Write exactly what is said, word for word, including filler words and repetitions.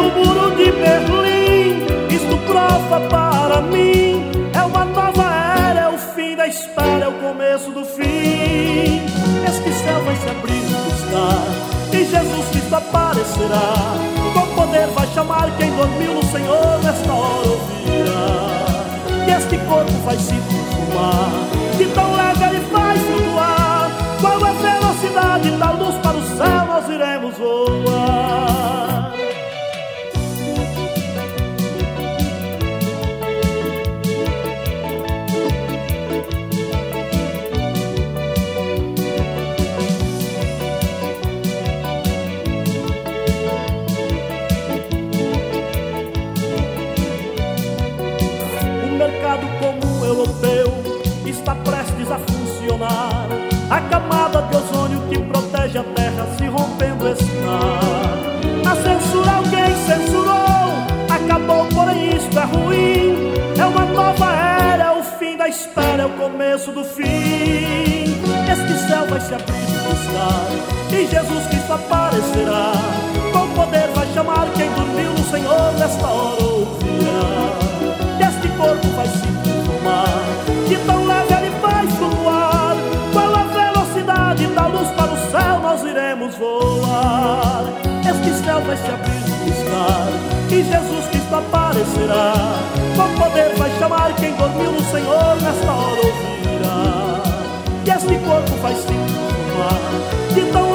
o muro de Berlim, isto prova para mim. É uma nova era, é o fim da espera, é o começo do fim. Este céu vai se abrir e piscar, e Jesus Cristo aparecerá. Com poder vai chamar quem dormiu no Senhor, nesta hora ouvirá. E este corpo vai se transformar, de tão leve ele vai flutuar. Qual é a velocidade da luz para o céu, nós iremos voar. O mercado comum europeu está prestes a funcionar. A camada de ozônio que protege a terra se rompendo está. A censura alguém censurou, acabou, porém isto é ruim. É uma nova era, é o fim da espera, é o começo do fim. Este céu vai se abrir e buscar, e Jesus Cristo aparecerá. Com poder vai chamar quem dormiu no Senhor, nesta hora ouvirá. E este corpo vai se transformar, de tão leve ele vai flutuar. Qual a velocidade da luz para o céu, nós iremos voar. Este céu vai se abrir e piscar, e Jesus Cristo aparecerá. Com poder vai chamar quem dormiu no Senhor, nesta hora ouvirá. E este corpo vai se transformar, de tão